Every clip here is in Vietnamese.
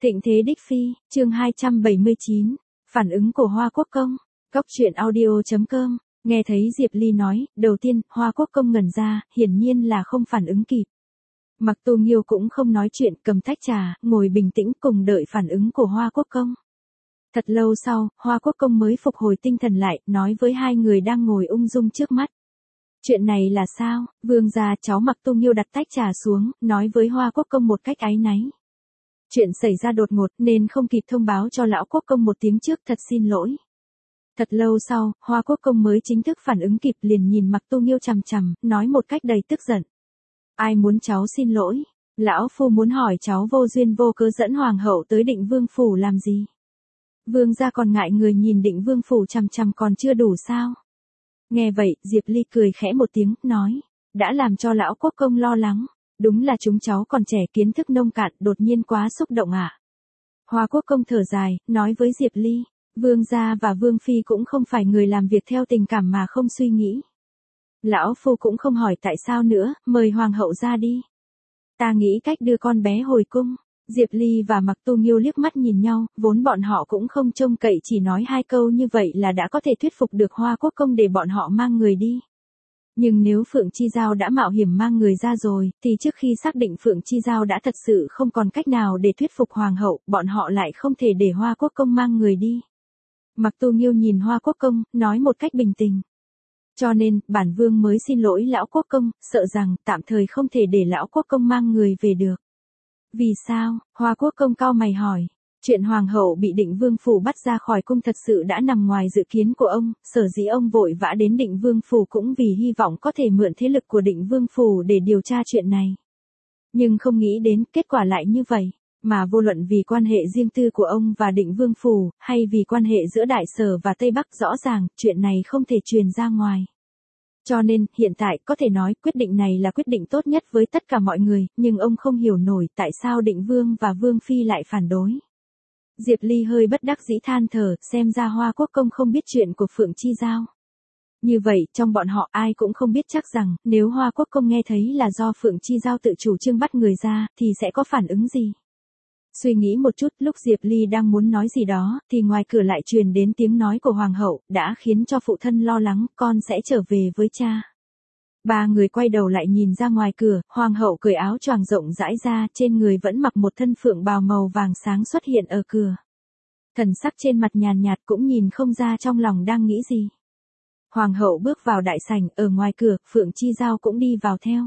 Thịnh thế đích phi, chương 279, phản ứng của Hoa Quốc công. Góc truyện audio.com, nghe thấy Diệp Ly nói, đầu tiên, Hoa Quốc công ngẩn ra, hiển nhiên là không phản ứng kịp. Mặc Tu Nghiêu cũng không nói chuyện, cầm tách trà, ngồi bình tĩnh cùng đợi phản ứng của Hoa Quốc công. Thật lâu sau, Hoa Quốc công mới phục hồi tinh thần lại, nói với hai người đang ngồi ung dung trước mắt. Chuyện này là sao? Vương gia, cháu Mặc Tu Nghiêu đặt tách trà xuống, nói với Hoa Quốc công một cách áy náy. Chuyện xảy ra đột ngột nên không kịp thông báo cho lão quốc công một tiếng trước, thật xin lỗi. Thật lâu sau, Hoa Quốc công mới chính thức phản ứng kịp, liền nhìn Mặc Tu Nghiêu chằm chằm, nói một cách đầy tức giận. Ai muốn cháu xin lỗi? Lão phu muốn hỏi cháu vô duyên vô cớ dẫn hoàng hậu tới Định Vương phủ làm gì? Vương gia còn ngại người nhìn Định Vương phủ chằm chằm còn chưa đủ sao? Nghe vậy, Diệp Ly cười khẽ một tiếng, nói, đã làm cho lão quốc công lo lắng. Đúng là chúng cháu còn trẻ, kiến thức nông cạn, đột nhiên quá xúc động ạ. Hoa Quốc công thở dài, nói với Diệp Ly, Vương gia và Vương phi cũng không phải người làm việc theo tình cảm mà không suy nghĩ. Lão phu cũng không hỏi tại sao nữa, mời hoàng hậu ra đi. Ta nghĩ cách đưa con bé hồi cung. Diệp Ly và Mặc Tu Nghiêu liếc mắt nhìn nhau, vốn bọn họ cũng không trông cậy chỉ nói hai câu như vậy là đã có thể thuyết phục được Hoa Quốc công để bọn họ mang người đi. Nhưng nếu Phượng Chi Giao đã mạo hiểm mang người ra rồi, thì trước khi xác định Phượng Chi Giao đã thật sự không còn cách nào để thuyết phục hoàng hậu, bọn họ lại không thể để Hoa Quốc công mang người đi. Mặc Tu Nghiêu nhìn Hoa Quốc công, nói một cách bình tĩnh. Cho nên, bản vương mới xin lỗi lão quốc công, sợ rằng tạm thời không thể để lão quốc công mang người về được. Vì sao? Hoa Quốc công cau mày hỏi. Chuyện hoàng hậu bị Định Vương phủ bắt ra khỏi cung thật sự đã nằm ngoài dự kiến của ông, sở dĩ ông vội vã đến Định Vương phủ cũng vì hy vọng có thể mượn thế lực của Định Vương phủ để điều tra chuyện này. Nhưng không nghĩ đến kết quả lại như vậy, mà vô luận vì quan hệ riêng tư của ông và Định Vương phủ, hay vì quan hệ giữa Đại Sở và Tây Bắc, rõ ràng, chuyện này không thể truyền ra ngoài. Cho nên, hiện tại, có thể nói, quyết định này là quyết định tốt nhất với tất cả mọi người, nhưng ông không hiểu nổi tại sao Định Vương và Vương phi lại phản đối. Diệp Ly hơi bất đắc dĩ than thở, xem ra Hoa Quốc công không biết chuyện của Phượng Chi Giao. Như vậy, trong bọn họ ai cũng không biết chắc rằng, nếu Hoa Quốc công nghe thấy là do Phượng Chi Giao tự chủ trương bắt người ra, thì sẽ có phản ứng gì? Suy nghĩ một chút, lúc Diệp Ly đang muốn nói gì đó, thì ngoài cửa lại truyền đến tiếng nói của hoàng hậu, đã khiến cho phụ thân lo lắng, con sẽ trở về với cha. Ba người quay đầu lại nhìn ra ngoài cửa, hoàng hậu cởi áo choàng rộng rãi ra, trên người vẫn mặc một thân phượng bào màu vàng sáng xuất hiện ở cửa. Thần sắc trên mặt nhàn nhạt cũng nhìn không ra trong lòng đang nghĩ gì. Hoàng hậu bước vào đại sảnh, ở ngoài cửa, Phượng Chi Giao cũng đi vào theo.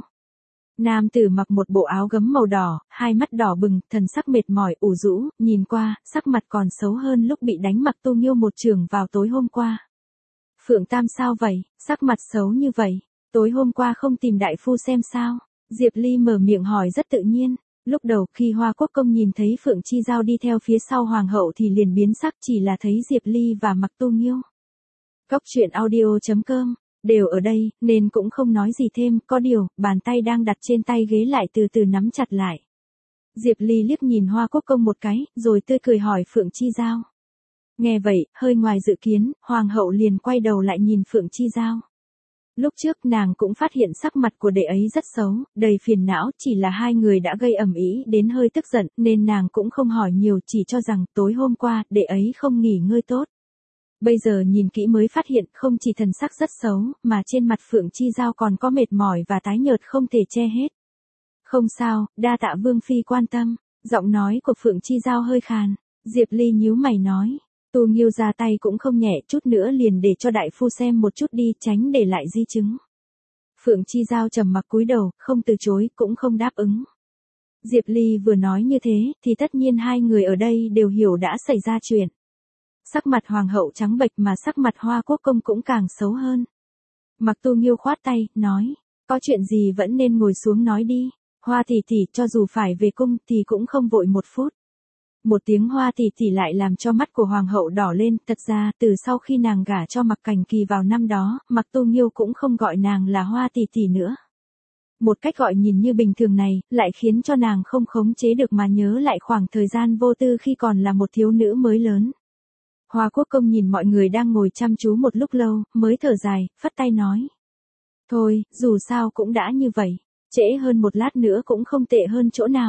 Nam tử mặc một bộ áo gấm màu đỏ, hai mắt đỏ bừng, thần sắc mệt mỏi, ủ rũ, nhìn qua, sắc mặt còn xấu hơn lúc bị đánh Mặc Tu Nghiêu một chưởng vào tối hôm qua. Phượng Tam sao vậy, sắc mặt xấu như vậy, tối hôm qua không tìm đại phu xem sao? Diệp Ly mở miệng hỏi rất tự nhiên. Lúc đầu khi Hoa Quốc công nhìn thấy Phượng Chi Giao đi theo phía sau hoàng hậu thì liền biến sắc, chỉ là thấy Diệp Ly và Mặc Tu Nghiêu. Góc truyện audio.com đều ở đây, nên cũng không nói gì thêm, có điều, bàn tay đang đặt trên tay ghế lại từ từ nắm chặt lại. Diệp Ly liếc nhìn Hoa Quốc công một cái, rồi tươi cười hỏi Phượng Chi Giao. Nghe vậy, hơi ngoài dự kiến, hoàng hậu liền quay đầu lại nhìn Phượng Chi Giao. Lúc trước nàng cũng phát hiện sắc mặt của đệ ấy rất xấu, đầy phiền não, chỉ là hai người đã gây ầm ĩ đến hơi tức giận, nên nàng cũng không hỏi nhiều, chỉ cho rằng tối hôm qua, đệ ấy không nghỉ ngơi tốt. Bây giờ nhìn kỹ mới phát hiện không chỉ thần sắc rất xấu, mà trên mặt Phượng Chi Giao còn có mệt mỏi và tái nhợt không thể che hết. Không sao, đa tạ Vương phi quan tâm. Giọng nói của Phượng Chi Giao hơi khàn. Diệp Ly nhíu mày nói. Tu Nghiêu ra tay cũng không nhẹ, chút nữa liền để cho đại phu xem một chút đi, tránh để lại di chứng. Phượng Chi Giao trầm mặc cúi đầu, không từ chối, cũng không đáp ứng. Diệp Ly vừa nói như thế, thì tất nhiên hai người ở đây đều hiểu đã xảy ra chuyện. Sắc mặt hoàng hậu trắng bệch mà sắc mặt Hoa Quốc công cũng càng xấu hơn. Mặc Tu Nghiêu khoát tay, nói, có chuyện gì vẫn nên ngồi xuống nói đi. Hoa tỷ tỷ, cho dù phải về cung thì cũng không vội một phút. Một tiếng Hoa tỷ tỷ lại làm cho mắt của hoàng hậu đỏ lên, thật ra từ sau khi nàng gả cho Mặc Cảnh Kỳ vào năm đó, Mặc Tu Nghiêu cũng không gọi nàng là Hoa tỷ tỷ nữa. Một cách gọi nhìn như bình thường này, lại khiến cho nàng không khống chế được mà nhớ lại khoảng thời gian vô tư khi còn là một thiếu nữ mới lớn. Hoa Quốc công nhìn mọi người đang ngồi chăm chú một lúc lâu, mới thở dài, phất tay nói. Thôi, dù sao cũng đã như vậy, trễ hơn một lát nữa cũng không tệ hơn chỗ nào.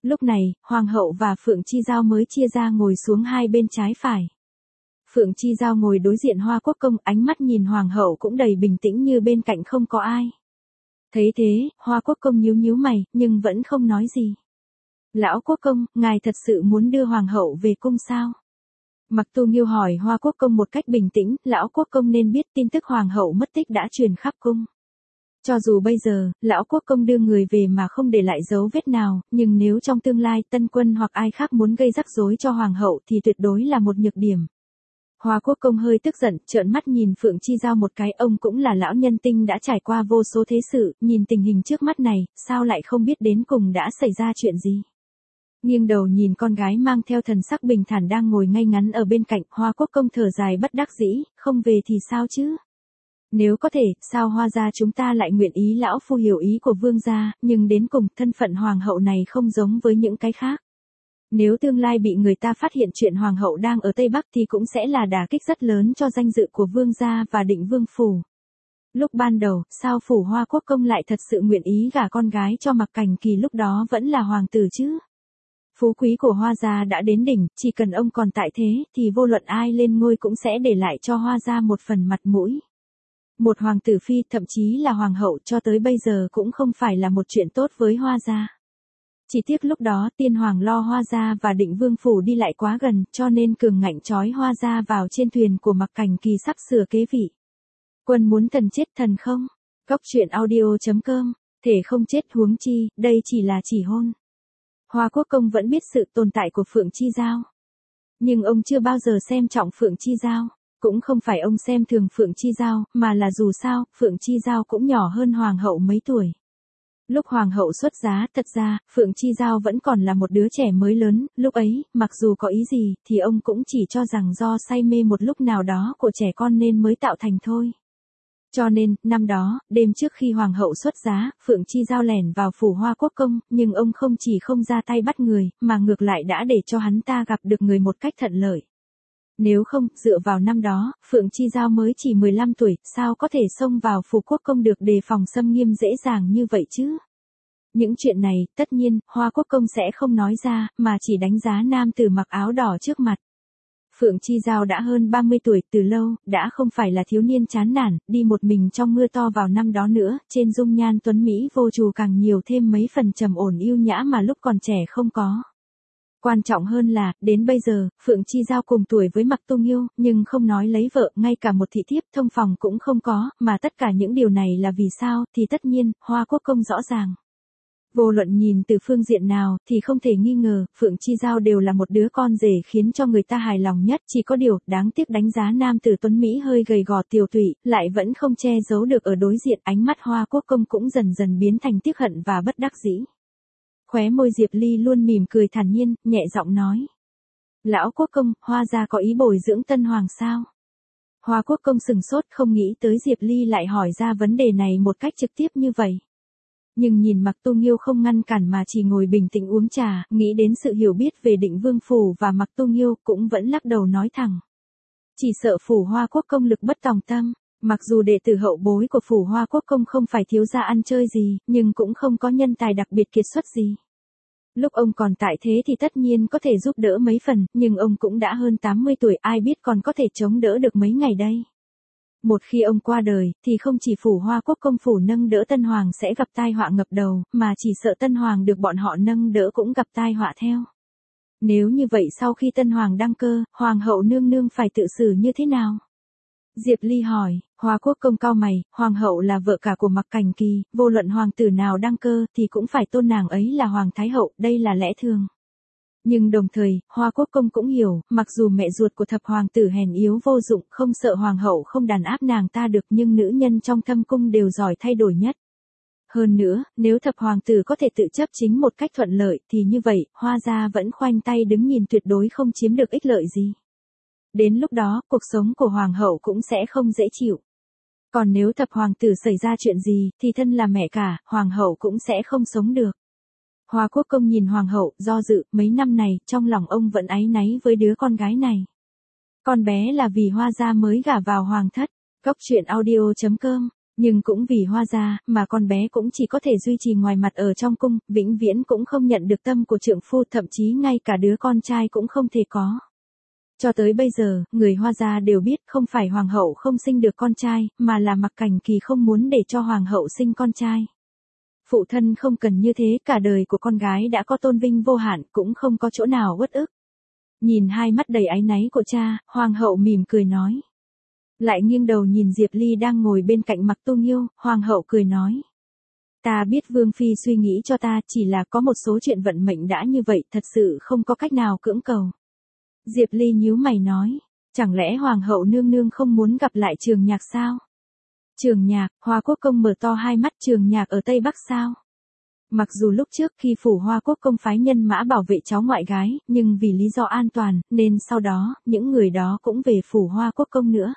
Lúc này, Hoàng hậu và Phượng Chi Giao mới chia ra ngồi xuống hai bên trái phải. Phượng Chi Giao ngồi đối diện Hoa Quốc Công, ánh mắt nhìn Hoàng hậu cũng đầy bình tĩnh như bên cạnh không có ai. Thấy thế, Hoa Quốc Công nhíu nhíu mày, nhưng vẫn không nói gì. Lão Quốc Công, ngài thật sự muốn đưa Hoàng hậu về cung sao? Mặc Tu Nghiêu hỏi Hoa Quốc Công một cách bình tĩnh, Lão Quốc Công nên biết tin tức Hoàng hậu mất tích đã truyền khắp cung. Cho dù bây giờ, Lão Quốc Công đưa người về mà không để lại dấu vết nào, nhưng nếu trong tương lai Tân Quân hoặc ai khác muốn gây rắc rối cho Hoàng hậu thì tuyệt đối là một nhược điểm. Hoa Quốc Công hơi tức giận, trợn mắt nhìn Phượng Chi Giao một cái, ông cũng là lão nhân tinh đã trải qua vô số thế sự, nhìn tình hình trước mắt này, sao lại không biết đến cùng đã xảy ra chuyện gì. Nghiêng đầu nhìn con gái mang theo thần sắc bình thản đang ngồi ngay ngắn ở bên cạnh, Hoa Quốc Công thở dài bất đắc dĩ, không về thì sao chứ? Nếu có thể, sao Hoa gia chúng ta lại nguyện ý lão phu hiểu ý của vương gia, nhưng đến cùng thân phận hoàng hậu này không giống với những cái khác. Nếu tương lai bị người ta phát hiện chuyện hoàng hậu đang ở Tây Bắc thì cũng sẽ là đả kích rất lớn cho danh dự của vương gia và Định Vương phủ. Lúc ban đầu, sao phủ Hoa Quốc Công lại thật sự nguyện ý gả con gái cho Mặc Cảnh Kỳ lúc đó vẫn là hoàng tử chứ? Phú quý của Hoa gia đã đến đỉnh, chỉ cần ông còn tại thế thì vô luận ai lên ngôi cũng sẽ để lại cho Hoa gia một phần mặt mũi. Một hoàng tử phi, thậm chí là hoàng hậu cho tới bây giờ cũng không phải là một chuyện tốt với Hoa gia. Chỉ tiếc lúc đó tiên hoàng lo Hoa gia và Định Vương phủ đi lại quá gần, cho nên cường ngạnh trói Hoa gia vào trên thuyền của Mặc Cảnh Kỳ sắp sửa kế vị. Quân muốn thần chết thần không? Cóc truyện audio.com, thể không chết huống chi, đây chỉ là chỉ hôn. Hoa Quốc Công vẫn biết sự tồn tại của Phượng Chi Giao. Nhưng ông chưa bao giờ xem trọng Phượng Chi Giao. Cũng không phải ông xem thường Phượng Chi Giao, mà là dù sao, Phượng Chi Giao cũng nhỏ hơn Hoàng hậu mấy tuổi. Lúc Hoàng hậu xuất giá, thật ra, Phượng Chi Giao vẫn còn là một đứa trẻ mới lớn, lúc ấy, mặc dù có ý gì, thì ông cũng chỉ cho rằng do say mê một lúc nào đó của trẻ con nên mới tạo thành thôi. Cho nên, năm đó, đêm trước khi Hoàng hậu xuất giá, Phượng Chi Giao lẻn vào phủ Hoa Quốc Công, nhưng ông không chỉ không ra tay bắt người, mà ngược lại đã để cho hắn ta gặp được người một cách thuận lợi. Nếu không, dựa vào năm đó, Phượng Chi Giao mới chỉ 15 tuổi, sao có thể xông vào phủ Quốc Công được đề phòng xâm nghiêm dễ dàng như vậy chứ? Những chuyện này, tất nhiên, Hoa Quốc Công sẽ không nói ra, mà chỉ đánh giá nam tử mặc áo đỏ trước mặt. Phượng Chi Giao đã hơn 30 tuổi từ lâu, đã không phải là thiếu niên chán nản, đi một mình trong mưa to vào năm đó nữa, trên dung nhan tuấn Mỹ vô trù càng nhiều thêm mấy phần trầm ổn yêu nhã mà lúc còn trẻ không có. Quan trọng hơn là, đến bây giờ, Phượng Chi Giao cùng tuổi với Mặc Tu Nghiêu, nhưng không nói lấy vợ, ngay cả một thị thiếp thông phòng cũng không có, mà tất cả những điều này là vì sao, thì tất nhiên, Hoa Quốc Công rõ ràng. Vô luận nhìn từ phương diện nào, thì không thể nghi ngờ, Phượng Chi Giao đều là một đứa con rể khiến cho người ta hài lòng nhất, chỉ có điều, đáng tiếc đánh giá nam tử tuấn Mỹ hơi gầy gò tiều tụy, lại vẫn không che giấu được ở đối diện, ánh mắt Hoa Quốc Công cũng dần dần biến thành tiếc hận và bất đắc dĩ. Khóe môi Diệp Ly luôn mỉm cười thản nhiên, nhẹ giọng nói. Lão Quốc Công, Hoa gia có ý bồi dưỡng tân hoàng sao? Hoa Quốc Công sừng sốt không nghĩ tới Diệp Ly lại hỏi ra vấn đề này một cách trực tiếp như vậy. Nhưng nhìn Mặc Tu Nghiêu không ngăn cản mà chỉ ngồi bình tĩnh uống trà, nghĩ đến sự hiểu biết về Định Vương phủ và Mặc Tu Nghiêu cũng vẫn lắc đầu nói thẳng. Chỉ sợ phủ Hoa Quốc Công lực bất tòng tâm. Mặc dù đệ tử hậu bối của phủ Hoa Quốc Công không phải thiếu gia ăn chơi gì, nhưng cũng không có nhân tài đặc biệt kiệt xuất gì. Lúc ông còn tại thế thì tất nhiên có thể giúp đỡ mấy phần, nhưng ông cũng đã hơn 80 tuổi, ai biết còn có thể chống đỡ được mấy ngày đây. Một khi ông qua đời, thì không chỉ phủ Hoa Quốc Công phủ nâng đỡ Tân Hoàng sẽ gặp tai họa ngập đầu, mà chỉ sợ Tân Hoàng được bọn họ nâng đỡ cũng gặp tai họa theo. Nếu như vậy sau khi Tân Hoàng đăng cơ, Hoàng hậu nương nương phải tự xử như thế nào? Diệp Ly hỏi, Hoa Quốc Công cau mày, Hoàng hậu là vợ cả của Mặc Cảnh Kỳ, vô luận hoàng tử nào đăng cơ thì cũng phải tôn nàng ấy là Hoàng Thái Hậu, đây là lẽ thường. Nhưng đồng thời, Hoa Quốc Công cũng hiểu, mặc dù mẹ ruột của thập hoàng tử hèn yếu vô dụng, không sợ hoàng hậu không đàn áp nàng ta được, nhưng nữ nhân trong thâm cung đều giỏi thay đổi nhất. Hơn nữa, nếu thập hoàng tử có thể tự chấp chính một cách thuận lợi, thì như vậy, Hoa gia vẫn khoanh tay đứng nhìn tuyệt đối không chiếm được ích lợi gì. Đến lúc đó, cuộc sống của hoàng hậu cũng sẽ không dễ chịu. Còn nếu thập hoàng tử xảy ra chuyện gì, thì thân là mẹ cả, hoàng hậu cũng sẽ không sống được. Hoa Quốc Công nhìn hoàng hậu, do dự, mấy năm này, trong lòng ông vẫn áy náy với đứa con gái này. Con bé là vì Hoa gia mới gả vào hoàng thất. Cóc truyện audio.com Nhưng cũng vì Hoa gia, mà con bé cũng chỉ có thể duy trì ngoài mặt ở trong cung, vĩnh viễn cũng không nhận được tâm của trượng phu, thậm chí ngay cả đứa con trai cũng không thể có. Cho tới bây giờ, người Hoa gia đều biết không phải hoàng hậu không sinh được con trai, mà là Mặc Cảnh Kỳ không muốn để cho hoàng hậu sinh con trai. Phụ thân không cần như thế, cả đời của con gái đã có tôn vinh vô hạn, cũng không có chỗ nào uất ức. Nhìn hai mắt đầy áy náy của cha, hoàng hậu mỉm cười nói. Lại nghiêng đầu nhìn Diệp Ly đang ngồi bên cạnh Mặc Tu Nghiêu, hoàng hậu cười nói. Ta biết Vương Phi suy nghĩ cho ta, chỉ là có một số chuyện vận mệnh đã như vậy, thật sự không có cách nào cưỡng cầu. Diệp Ly nhíu mày nói, chẳng lẽ hoàng hậu nương nương không muốn gặp lại Trường Nhạc sao? Trường Nhạc, Hoa Quốc Công mở to hai mắt, Trường Nhạc ở Tây Bắc sao? Mặc dù lúc trước khi phủ Hoa Quốc Công phái nhân mã bảo vệ cháu ngoại gái, nhưng vì lý do an toàn, nên sau đó, những người đó cũng về phủ Hoa Quốc Công nữa.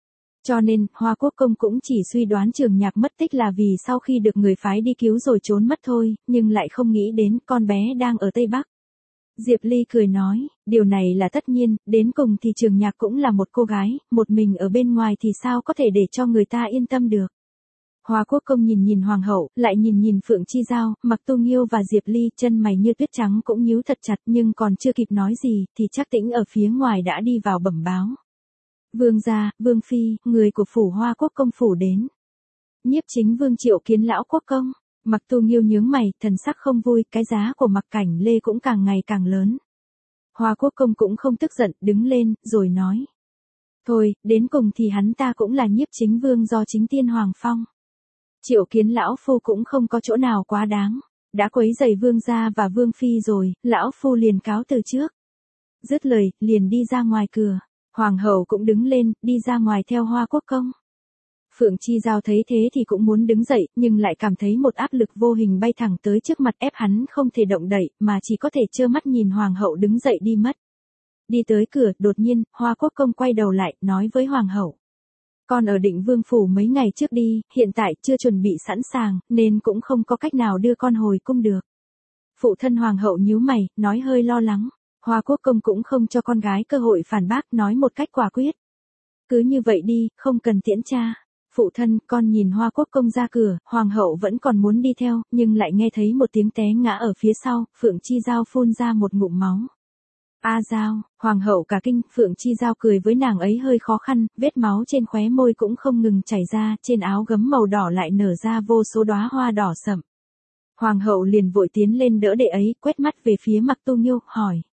Cho nên, Hoa Quốc Công cũng chỉ suy đoán Trường Nhạc mất tích là vì sau khi được người phái đi cứu rồi trốn mất thôi, nhưng lại không nghĩ đến con bé đang ở Tây Bắc. Diệp Ly cười nói, điều này là tất nhiên, đến cùng thì Trường Nhạc cũng là một cô gái, một mình ở bên ngoài thì sao có thể để cho người ta yên tâm được. Hoa Quốc Công nhìn nhìn hoàng hậu, lại nhìn nhìn Phượng Chi Giao, Mặc Tu Nghiêu và Diệp Ly, chân mày như tuyết trắng cũng nhíu thật chặt, nhưng còn chưa kịp nói gì, thì Trác Tĩnh ở phía ngoài đã đi vào bẩm báo. Vương gia, Vương Phi, người của phủ Hoa Quốc Công phủ đến. Nhiếp chính vương triệu kiến lão quốc công. Mặc Tu Nghiêu nhướng mày, thần sắc không vui, cái giá của Mặc Cảnh Lê cũng càng ngày càng lớn. Hoa Quốc Công cũng không tức giận, đứng lên, rồi nói. Thôi, đến cùng thì hắn ta cũng là nhiếp chính vương do chính tiên Hoàng phong. Triệu kiến lão phu cũng không có chỗ nào quá đáng. Đã quấy rầy vương gia và vương phi rồi, lão phu liền cáo từ trước. Dứt lời, liền đi ra ngoài cửa. Hoàng hậu cũng đứng lên, đi ra ngoài theo Hoa Quốc Công. Phượng Chi Giao thấy thế thì cũng muốn đứng dậy, nhưng lại cảm thấy một áp lực vô hình bay thẳng tới trước mặt ép hắn không thể động đậy, mà chỉ có thể trơ mắt nhìn hoàng hậu đứng dậy đi mất. Đi tới cửa, đột nhiên, Hoa Quốc Công quay đầu lại, nói với hoàng hậu. Con ở Định Vương phủ mấy ngày trước đi, hiện tại chưa chuẩn bị sẵn sàng, nên cũng không có cách nào đưa con hồi cung được. Phụ thân hoàng hậu nhíu mày, nói hơi lo lắng. Hoa Quốc Công cũng không cho con gái cơ hội phản bác, nói một cách quả quyết. Cứ như vậy đi, không cần tiễn cha. Phụ thân, con nhìn Hoa Quốc Công ra cửa, hoàng hậu vẫn còn muốn đi theo, nhưng lại nghe thấy một tiếng té ngã ở phía sau, Phượng Chi Giao phun ra một ngụm máu. A Giao, hoàng hậu cả kinh, Phượng Chi Giao cười với nàng ấy hơi khó khăn, vết máu trên khóe môi cũng không ngừng chảy ra, trên áo gấm màu đỏ lại nở ra vô số đóa hoa đỏ sậm. Hoàng hậu liền vội tiến lên đỡ đệ ấy, quét mắt về phía Mặc Tu Nghiêu, hỏi.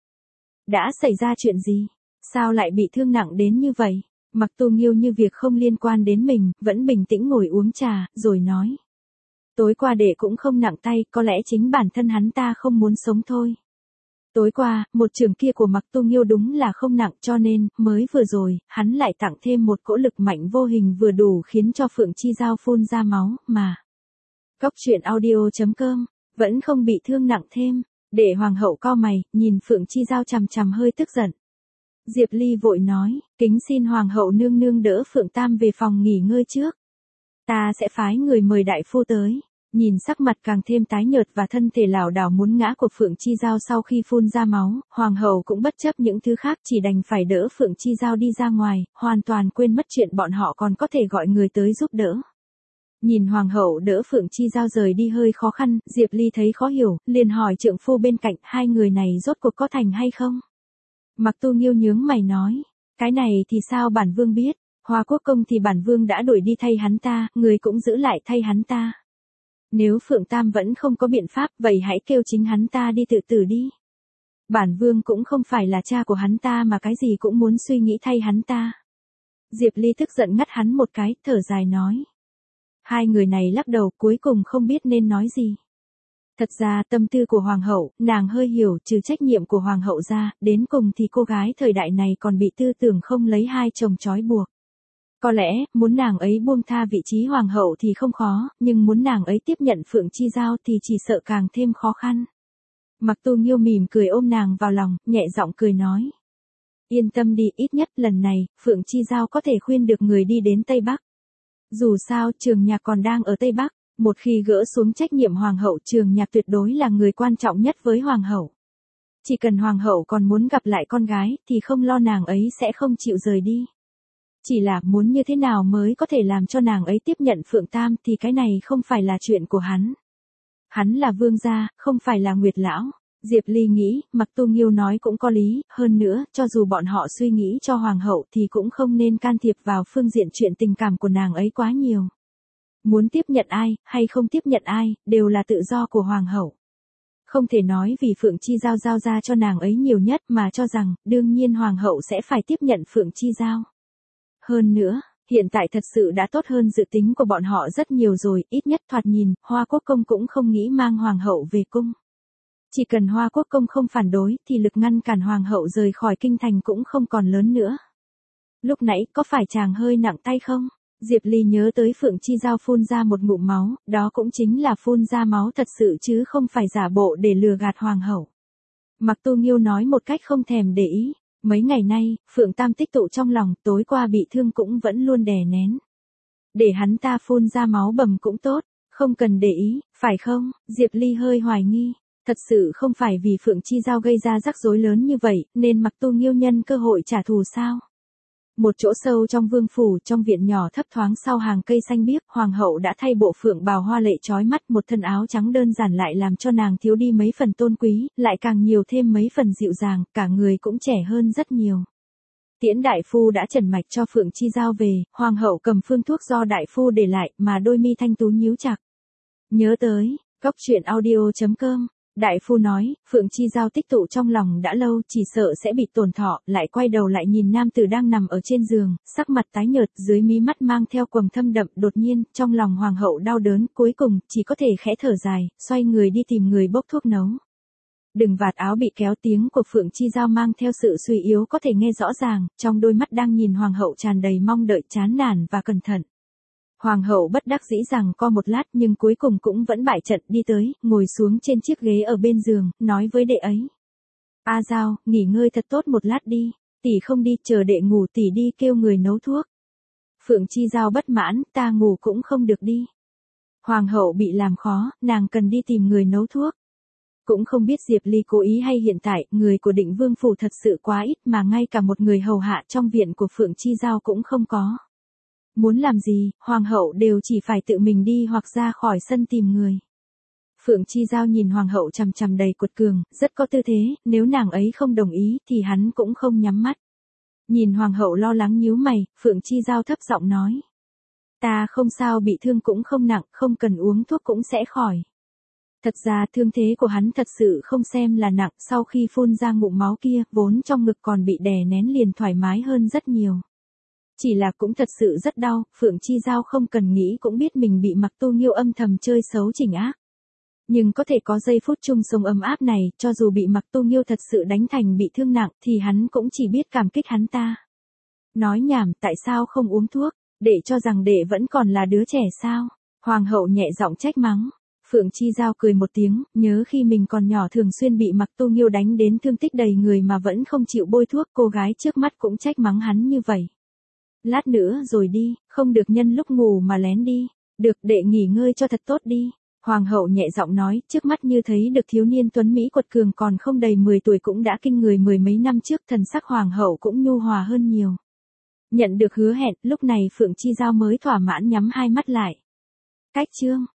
Đã xảy ra chuyện gì? Sao lại bị thương nặng đến như vậy? Mặc Tu Nghiêu như việc không liên quan đến mình, vẫn bình tĩnh ngồi uống trà, rồi nói. Tối qua đệ cũng không nặng tay, có lẽ chính bản thân hắn ta không muốn sống thôi. Tối qua, một trường kia của Mặc Tu Nghiêu đúng là không nặng, cho nên, mới vừa rồi, hắn lại tặng thêm một cỗ lực mạnh vô hình vừa đủ khiến cho Phượng Chi Giao phun ra máu, mà. Cóc truyện audio.com, vẫn không bị thương nặng thêm. Để hoàng hậu cau mày, nhìn Phượng Chi Giao chằm chằm hơi tức giận. Diệp Ly vội nói, kính xin hoàng hậu nương nương đỡ Phượng Tam về phòng nghỉ ngơi trước. Ta sẽ phái người mời đại phu tới. Nhìn sắc mặt càng thêm tái nhợt và thân thể lảo đảo muốn ngã của Phượng Chi Giao sau khi phun ra máu, hoàng hậu cũng bất chấp những thứ khác chỉ đành phải đỡ Phượng Chi Giao đi ra ngoài, hoàn toàn quên mất chuyện bọn họ còn có thể gọi người tới giúp đỡ. Nhìn hoàng hậu đỡ Phượng Chi Giao rời đi hơi khó khăn, Diệp Ly thấy khó hiểu, liền hỏi trượng phu bên cạnh, hai người này rốt cuộc có thành hay không? Mặc Tu Nghiêu nhướng mày nói, cái này thì sao bản vương biết, Hoa Quốc Công thì bản vương đã đuổi đi thay hắn ta, người cũng giữ lại thay hắn ta. Nếu Phượng Tam vẫn không có biện pháp, vậy hãy kêu chính hắn ta đi tự tử đi. Bản vương cũng không phải là cha của hắn ta mà cái gì cũng muốn suy nghĩ thay hắn ta. Diệp Ly tức giận ngắt hắn một cái, thở dài nói. Hai người này lắc đầu cuối cùng không biết nên nói gì. Thật ra tâm tư của hoàng hậu, nàng hơi hiểu, trừ trách nhiệm của hoàng hậu ra, đến cùng thì cô gái thời đại này còn bị tư tưởng không lấy hai chồng trói buộc. Có lẽ, muốn nàng ấy buông tha vị trí hoàng hậu thì không khó, nhưng muốn nàng ấy tiếp nhận Phượng Chi Giao thì chỉ sợ càng thêm khó khăn. Mặc Tu Nghiêu mỉm cười ôm nàng vào lòng, nhẹ giọng cười nói. Yên tâm đi, ít nhất lần này, Phượng Chi Giao có thể khuyên được người đi đến Tây Bắc. Dù sao, Trường Nhạc còn đang ở Tây Bắc, một khi gỡ xuống trách nhiệm hoàng hậu, Trường Nhạc tuyệt đối là người quan trọng nhất với hoàng hậu. Chỉ cần hoàng hậu còn muốn gặp lại con gái, thì không lo nàng ấy sẽ không chịu rời đi. Chỉ là muốn như thế nào mới có thể làm cho nàng ấy tiếp nhận Phượng Tam thì cái này không phải là chuyện của hắn. Hắn là vương gia, không phải là Nguyệt lão. Diệp Ly nghĩ, Mặc Tu Nghiêu nói cũng có lý, hơn nữa, cho dù bọn họ suy nghĩ cho hoàng hậu thì cũng không nên can thiệp vào phương diện chuyện tình cảm của nàng ấy quá nhiều. Muốn tiếp nhận ai, hay không tiếp nhận ai, đều là tự do của hoàng hậu. Không thể nói vì Phượng Chi Giao giao ra cho nàng ấy nhiều nhất mà cho rằng, đương nhiên hoàng hậu sẽ phải tiếp nhận Phượng Chi Giao. Hơn nữa, hiện tại thật sự đã tốt hơn dự tính của bọn họ rất nhiều rồi, ít nhất thoạt nhìn, Hoa Quốc Công cũng không nghĩ mang hoàng hậu về cung. Chỉ cần Hoa Quốc Công không phản đối thì lực ngăn cản hoàng hậu rời khỏi kinh thành cũng không còn lớn nữa. Lúc nãy có phải chàng hơi nặng tay không? Diệp Ly nhớ tới Phượng Chi Giao phun ra một ngụm máu, đó cũng chính là phun ra máu thật sự chứ không phải giả bộ để lừa gạt hoàng hậu. Mặc Tu Nghiêu nói một cách không thèm để ý, mấy ngày nay, Phượng Tam tích tụ trong lòng, tối qua bị thương cũng vẫn luôn đè nén. Để hắn ta phun ra máu bầm cũng tốt, không cần để ý, phải không? Diệp Ly hơi hoài nghi. Thật sự không phải vì Phượng Chi Giao gây ra rắc rối lớn như vậy, nên Mặc Tu Nghiêu nhân cơ hội trả thù sao? Một chỗ sâu trong vương phủ, trong viện nhỏ thấp thoáng sau hàng cây xanh biếc, hoàng hậu đã thay bộ phượng bào hoa lệ chói mắt, một thân áo trắng đơn giản lại làm cho nàng thiếu đi mấy phần tôn quý, lại càng nhiều thêm mấy phần dịu dàng, cả người cũng trẻ hơn rất nhiều. Tiễn đại phu đã trần mạch cho Phượng Chi Giao về, hoàng hậu cầm phương thuốc do đại phu để lại, mà đôi mi thanh tú nhíu chặt. Nhớ tới, góc truyện audio.com. Đại phu nói, Phượng Chi Giao tích tụ trong lòng đã lâu, chỉ sợ sẽ bị tổn thọ, lại quay đầu lại nhìn nam tử đang nằm ở trên giường, sắc mặt tái nhợt, dưới mí mắt mang theo quầng thâm đậm, đột nhiên, trong lòng hoàng hậu đau đớn, cuối cùng, chỉ có thể khẽ thở dài, xoay người đi tìm người bốc thuốc nấu. Đừng vạt áo bị kéo, tiếng của Phượng Chi Giao mang theo sự suy yếu có thể nghe rõ ràng, trong đôi mắt đang nhìn hoàng hậu tràn đầy mong đợi, chán nản và cẩn thận. Hoàng hậu bất đắc dĩ rằng co một lát nhưng cuối cùng cũng vẫn bại trận, đi tới, ngồi xuống trên chiếc ghế ở bên giường, nói với đệ ấy. A Giao, nghỉ ngơi thật tốt một lát đi, tỷ không đi, chờ đệ ngủ tỷ đi kêu người nấu thuốc. Phượng Chi Giao bất mãn, ta ngủ cũng không được đi. Hoàng hậu bị làm khó, nàng cần đi tìm người nấu thuốc. Cũng không biết Diệp Ly cố ý hay hiện tại, người của Định Vương phủ thật sự quá ít mà ngay cả một người hầu hạ trong viện của Phượng Chi Giao cũng không có. Muốn làm gì, hoàng hậu đều chỉ phải tự mình đi hoặc ra khỏi sân tìm người. Phượng Chi Giao nhìn hoàng hậu chằm chằm đầy cuột cường, rất có tư thế, nếu nàng ấy không đồng ý thì hắn cũng không nhắm mắt. Nhìn hoàng hậu lo lắng nhíu mày, Phượng Chi Giao thấp giọng nói. Ta không sao, bị thương cũng không nặng, không cần uống thuốc cũng sẽ khỏi. Thật ra thương thế của hắn thật sự không xem là nặng, sau khi phun ra ngụm máu kia, vốn trong ngực còn bị đè nén liền thoải mái hơn rất nhiều. Chỉ là cũng thật sự rất đau, Phượng Chi Giao không cần nghĩ cũng biết mình bị Mặc Tu Nghiêu âm thầm chơi xấu chỉnh ác. Nhưng có thể có giây phút chung sống ấm áp này, cho dù bị Mặc Tu Nghiêu thật sự đánh thành bị thương nặng thì hắn cũng chỉ biết cảm kích hắn ta. Nói nhảm, tại sao không uống thuốc, để cho rằng đệ vẫn còn là đứa trẻ sao? Hoàng hậu nhẹ giọng trách mắng. Phượng Chi Giao cười một tiếng, nhớ khi mình còn nhỏ thường xuyên bị Mặc Tu Nghiêu đánh đến thương tích đầy người mà vẫn không chịu bôi thuốc, cô gái trước mắt cũng trách mắng hắn như vậy. Lát nữa rồi đi, không được nhân lúc ngủ mà lén đi. Được, đệ nghỉ ngơi cho thật tốt đi. Hoàng hậu nhẹ giọng nói, trước mắt như thấy được thiếu niên tuấn Mỹ quật cường còn không đầy 10 tuổi cũng đã kinh người mười mấy năm trước, thần sắc hoàng hậu cũng nhu hòa hơn nhiều. Nhận được hứa hẹn, lúc này Phượng Chi Giao mới thỏa mãn nhắm hai mắt lại. Cách chương